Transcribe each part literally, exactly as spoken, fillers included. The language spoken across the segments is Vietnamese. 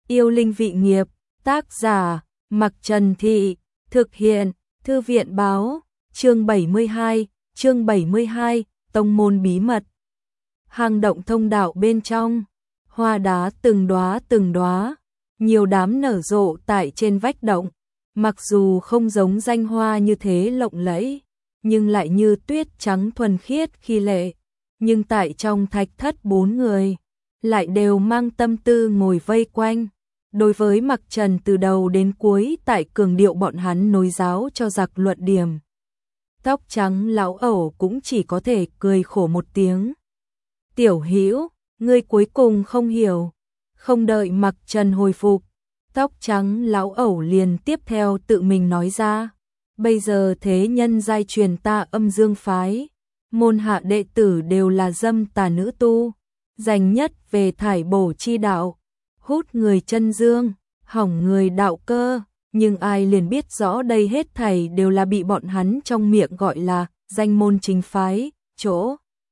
Yêu linh vị nghiệp, tác giả, Mặc Trần Thị, thực hiện, Thư viện báo, chương bảy mươi hai, chương bảy mươi hai, tông môn bí mật. Hang động thông đạo bên trong, hoa đá từng đóa từng đóa, nhiều đám nở rộ tại trên vách động, mặc dù không giống danh hoa như thế lộng lẫy, nhưng lại như tuyết trắng thuần khiết khi lệ, nhưng tại trong thạch thất bốn người, lại đều mang tâm tư ngồi vây quanh. Đối với Mặc Trần từ đầu đến cuối tại cường điệu bọn hắn nối giáo cho giặc luận điểm. Tóc trắng lão ẩu cũng chỉ có thể cười khổ một tiếng. Tiểu Hữu, ngươi cuối cùng không hiểu. Không đợi Mặc Trần hồi phục, tóc trắng lão ẩu liền tiếp theo tự mình nói ra. Bây giờ thế nhân giai truyền ta Âm Dương phái, môn hạ đệ tử đều là dâm tà nữ tu, dành nhất về thải bổ chi đạo, hút người chân dương, hỏng người đạo cơ, nhưng ai liền biết rõ đây hết thảy đều là bị bọn hắn trong miệng gọi là danh môn chính phái, chỗ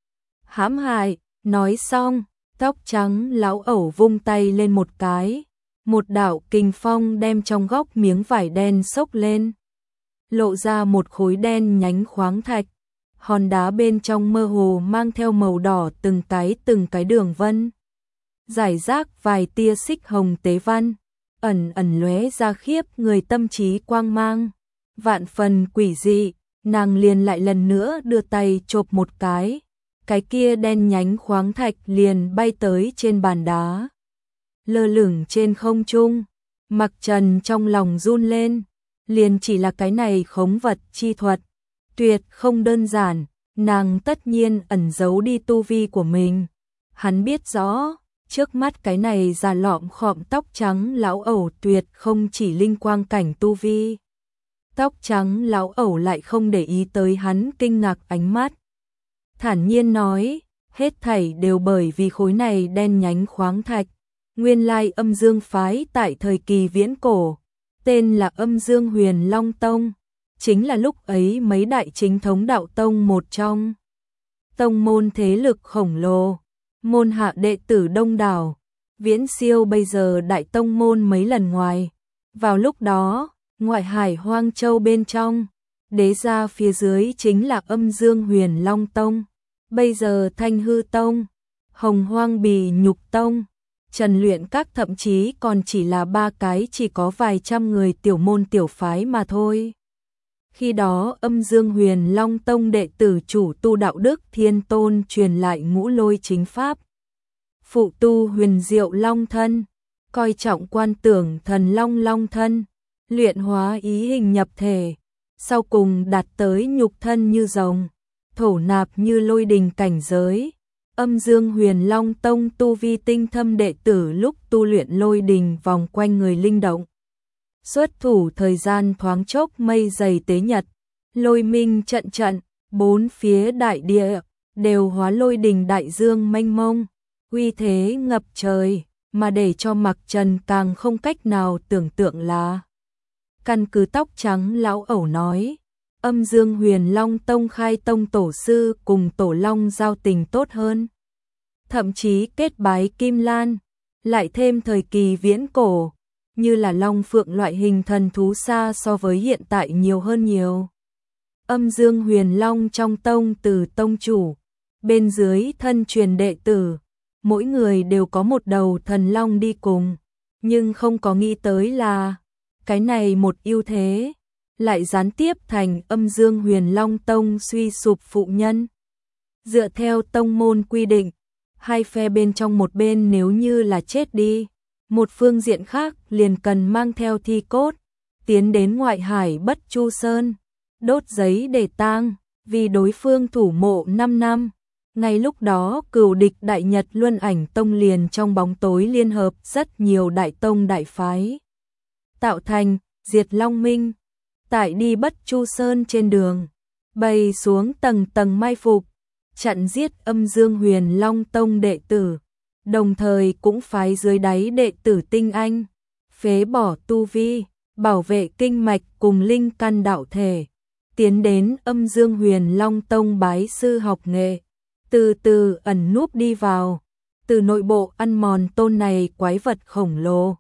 hãm hại. Nói xong, tóc trắng lão ẩu vung tay lên một cái, một đạo kình phong đem trong góc miếng vải đen xốc lên, lộ ra một khối đen nhánh khoáng thạch, hòn đá bên trong mơ hồ mang theo màu đỏ từng cái từng cái đường vân. Giải rác vài tia xích hồng tế văn, ẩn ẩn lóe ra khiếp người tâm trí quang mang, vạn phần quỷ dị. Nàng liền lại lần nữa đưa tay chộp một cái, cái kia đen nhánh khoáng thạch liền bay tới trên bàn đá, lơ lửng trên không trung. Mặc Trần trong lòng run lên, liền chỉ là cái này khống vật chi thuật, tuyệt không đơn giản, nàng tất nhiên ẩn giấu đi tu vi của mình. Hắn biết rõ, trước mắt cái này già lọm khọm tóc trắng lão ẩu tuyệt không chỉ linh quang cảnh tu vi. Tóc trắng lão ẩu lại không để ý tới hắn kinh ngạc ánh mắt, thản nhiên nói, hết thảy đều bởi vì khối này đen nhánh khoáng thạch. Nguyên lai Âm Dương phái tại thời kỳ viễn cổ, tên là Âm Dương Huyền Long Tông, chính là lúc ấy mấy đại chính thống đạo tông một trong. Tông môn thế lực khổng lồ, môn hạ đệ tử đông đảo, viễn siêu bây giờ đại tông môn mấy lần ngoài. Vào lúc đó, ngoại hải Hoang Châu bên trong, đế gia phía dưới chính là Âm Dương Huyền Long Tông, bây giờ Thanh Hư Tông, Hồng Hoang Bì Nhục Tông, Trần Luyện Các thậm chí còn chỉ là ba cái chỉ có vài trăm người tiểu môn tiểu phái mà thôi. Khi đó Âm Dương Huyền Long Tông đệ tử chủ tu đạo đức thiên tôn truyền lại ngũ lôi chính pháp, phụ tu huyền diệu long thân, coi trọng quan tưởng thần long long thân, luyện hóa ý hình nhập thể, sau cùng đạt tới nhục thân như rồng, thổ nạp như lôi đình cảnh giới. Âm Dương Huyền Long Tông tu vi tinh thâm đệ tử lúc tu luyện lôi đình vòng quanh người linh động, xuất thủ thời gian thoáng chốc mây dày tế nhật, lôi minh trận trận, bốn phía đại địa đều hóa lôi đình đại dương mênh mông, uy thế ngập trời, mà để cho Mặc Trần càng không cách nào tưởng tượng là, căn cứ tóc trắng lão ẩu nói, Âm Dương Huyền Long Tông khai tông tổ sư cùng tổ long giao tình tốt hơn, thậm chí kết bái Kim Lan, lại thêm thời kỳ viễn cổ, như là long phượng loại hình thần thú xa so với hiện tại nhiều hơn nhiều. Âm Dương Huyền Long trong tông từ tông chủ, bên dưới thân truyền đệ tử, mỗi người đều có một đầu thần long đi cùng, nhưng không có nghĩ tới là, cái này một ưu thế, lại gián tiếp thành Âm Dương Huyền Long Tông suy sụp phụ nhân. Dựa theo tông môn quy định, hai phe bên trong một bên nếu như là chết đi, một phương diện khác liền cần mang theo thi cốt, tiến đến ngoại hải Bất Chu Sơn, đốt giấy để tang, vì đối phương thủ mộ năm năm. Ngay lúc đó cửu địch Đại Nhật Luân Ảnh Tông liền trong bóng tối liên hợp rất nhiều đại tông đại phái, tạo thành Diệt Long Minh. Tại đi Bất Chu Sơn trên đường, bày xuống tầng tầng mai phục, chặn giết Âm Dương Huyền Long Tông đệ tử, đồng thời cũng phái dưới đáy đệ tử tinh anh, phế bỏ tu vi, bảo vệ kinh mạch cùng linh căn đạo thể, tiến đến Âm Dương Huyền Long Tông bái sư học nghệ, từ từ ẩn núp đi vào, từ nội bộ ăn mòn tôn này quái vật khổng lồ.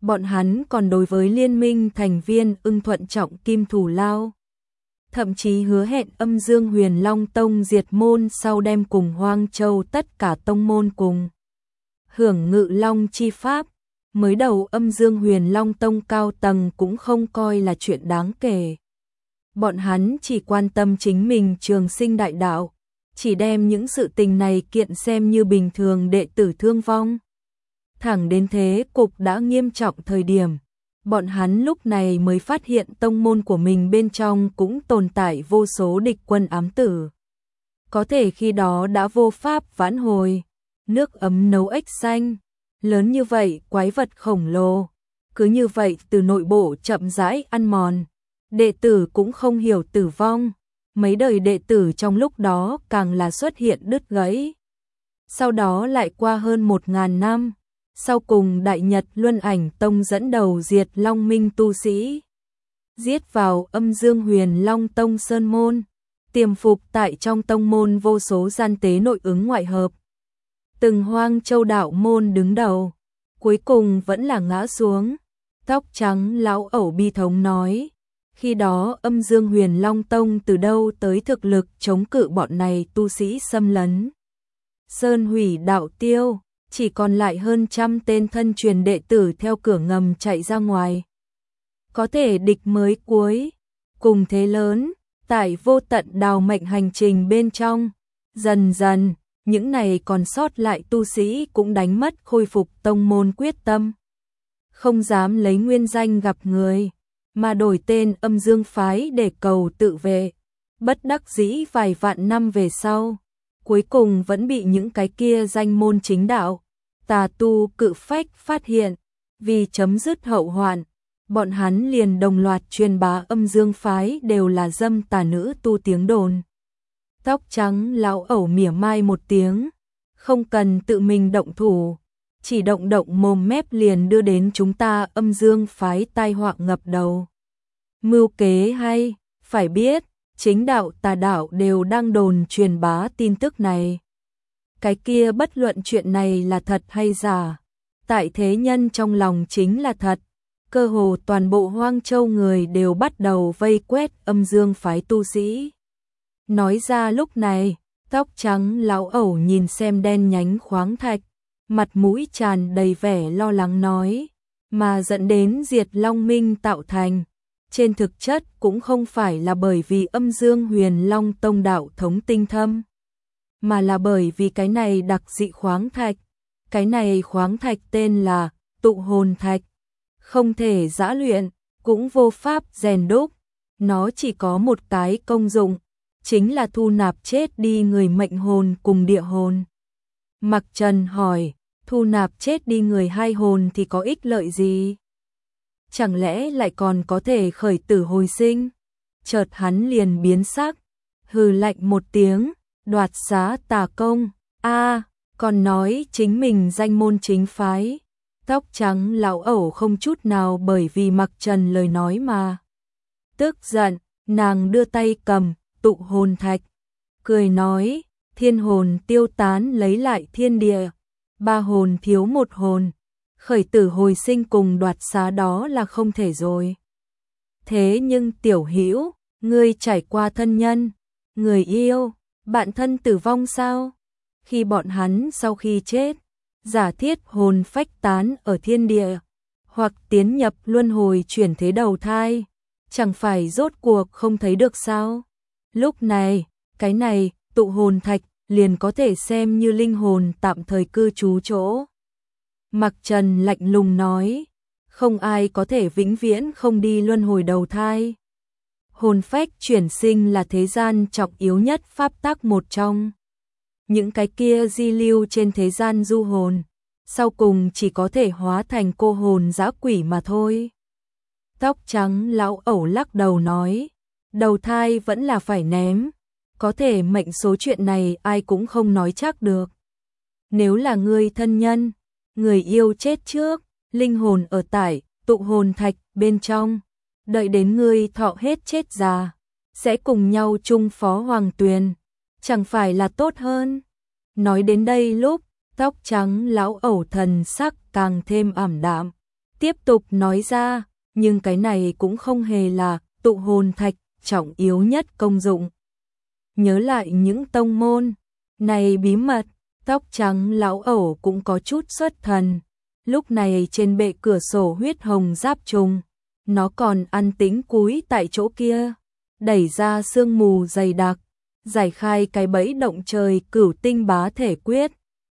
bọn hắn còn đối với liên minh thành viên ưng thuận trọng kim thủ lao. Thậm chí hứa hẹn âm dương huyền long tông diệt môn sau đem cùng Hoang Châu tất cả tông môn cùng hưởng ngự long chi pháp. Mới đầu âm dương huyền long tông cao tầng cũng không coi là chuyện đáng kể. Bọn hắn chỉ quan tâm chính mình trường sinh đại đạo, chỉ đem những sự tình này kiện xem như bình thường đệ tử thương vong. Thẳng đến thế cục đã nghiêm trọng thời điểm, bọn hắn lúc này mới phát hiện tông môn của mình bên trong cũng tồn tại vô số địch quân ám tử. Có thể khi đó đã vô pháp vãn hồi, nước ấm nấu ếch xanh, lớn như vậy quái vật khổng lồ, cứ như vậy từ nội bộ chậm rãi ăn mòn, đệ tử cũng không hiểu tử vong, mấy đời đệ tử trong lúc đó càng là xuất hiện đứt gãy. Sau đó lại qua hơn một ngàn năm, sau cùng Đại Nhật Luân Ảnh Tông dẫn đầu diệt Long Minh tu sĩ, giết vào âm dương huyền Long Tông Sơn Môn, tiềm phục tại trong tông môn vô số gian tế nội ứng ngoại hợp. Từng Hoang Châu đạo môn đứng đầu, cuối cùng vẫn là ngã xuống. Tóc trắng lão ẩu bi thống nói, khi đó âm dương huyền Long Tông từ đâu tới thực lực chống cự bọn này tu sĩ xâm lấn. Sơn hủy đạo tiêu, chỉ còn lại hơn trăm tên thân truyền đệ tử theo cửa ngầm chạy ra ngoài. Có thể địch mới cuối, cùng thế lớn, tại vô tận đào mệnh hành trình bên trong, dần dần, những này còn sót lại tu sĩ cũng đánh mất khôi phục tông môn quyết tâm. Không dám lấy nguyên danh gặp người, mà đổi tên âm dương phái để cầu tự vệ. Bất đắc dĩ vài vạn năm về sau, cuối cùng vẫn bị những cái kia danh môn chính đạo, tà tu cự phách phát hiện. Vì chấm dứt hậu hoạn, bọn hắn liền đồng loạt truyền bá âm dương phái đều là dâm tà nữ tu tiếng đồn. Tóc trắng lão ẩu mỉa mai một tiếng, không cần tự mình động thủ, chỉ động động mồm mép liền đưa đến chúng ta âm dương phái tai họa ngập đầu. Mưu kế hay, phải biết, chính đạo tà đạo đều đang đồn truyền bá tin tức này. Cái kia bất luận chuyện này là thật hay giả, tại thế nhân trong lòng chính là thật. Cơ hồ toàn bộ Hoang Châu người đều bắt đầu vây quét âm dương phái tu sĩ. Nói ra lúc này, tóc trắng lão ẩu nhìn xem đen nhánh khoáng thạch, mặt mũi tràn đầy vẻ lo lắng nói, mà dẫn đến diệt Long Minh tạo thành. Trên thực chất cũng không phải là bởi vì âm dương huyền Long Tông đạo thống tinh thâm, mà là bởi vì cái này đặc dị khoáng thạch. Cái này khoáng thạch tên là tụ hồn thạch, không thể giã luyện, cũng vô pháp rèn đúc. Nó chỉ có một cái công dụng, chính là thu nạp chết đi người mệnh hồn cùng địa hồn. Mặc Trần hỏi, thu nạp chết đi người hai hồn thì có ích lợi gì? Chẳng lẽ lại còn có thể khởi tử hồi sinh? Chợt hắn liền biến sắc, hừ lạnh một tiếng, đoạt xá tà công, a còn nói chính mình danh môn chính phái. Tóc trắng lão ẩu không chút nào bởi vì Mặc Trần lời nói mà tức giận, nàng đưa tay cầm tụ hồn thạch, cười nói, thiên hồn tiêu tán lấy lại thiên địa, ba hồn thiếu một hồn, khởi tử hồi sinh cùng đoạt xá đó là không thể rồi. Thế nhưng tiểu hữu, ngươi trải qua thân nhân, người yêu, bạn thân tử vong sao? Khi bọn hắn sau khi chết, giả thiết hồn phách tán ở thiên địa, hoặc tiến nhập luân hồi chuyển thế đầu thai, chẳng phải rốt cuộc không thấy được sao? Lúc này, cái này, tụ hồn thạch, liền có thể xem như linh hồn tạm thời cư trú chỗ. Mặc Trần lạnh lùng nói, không ai có thể vĩnh viễn không đi luân hồi đầu thai. Hồn phách chuyển sinh là thế gian trọng yếu nhất pháp tắc một trong. Những cái kia di lưu trên thế gian du hồn, sau cùng chỉ có thể hóa thành cô hồn dã quỷ mà thôi. Tóc trắng lão ẩu lắc đầu nói, đầu thai vẫn là phải ném, có thể mệnh số chuyện này ai cũng không nói chắc được. Nếu là người thân nhân, người yêu chết trước, linh hồn ở tại tụ hồn thạch bên trong, đợi đến người thọ hết chết già, sẽ cùng nhau chung phó hoàng tuyền, chẳng phải là tốt hơn? Nói đến đây lúc, tóc trắng lão ẩu thần sắc càng thêm ảm đạm, tiếp tục nói ra, nhưng cái này cũng không hề là tụ hồn thạch trọng yếu nhất công dụng. Nhớ lại những tông môn này bí mật, tóc trắng lão ẩu cũng có chút xuất thần. Lúc này trên bệ cửa sổ huyết hồng giáp trùng, nó còn an tĩnh cúi tại chỗ kia, đẩy ra sương mù dày đặc, giải khai cái bẫy động trời cửu tinh bá thể quyết,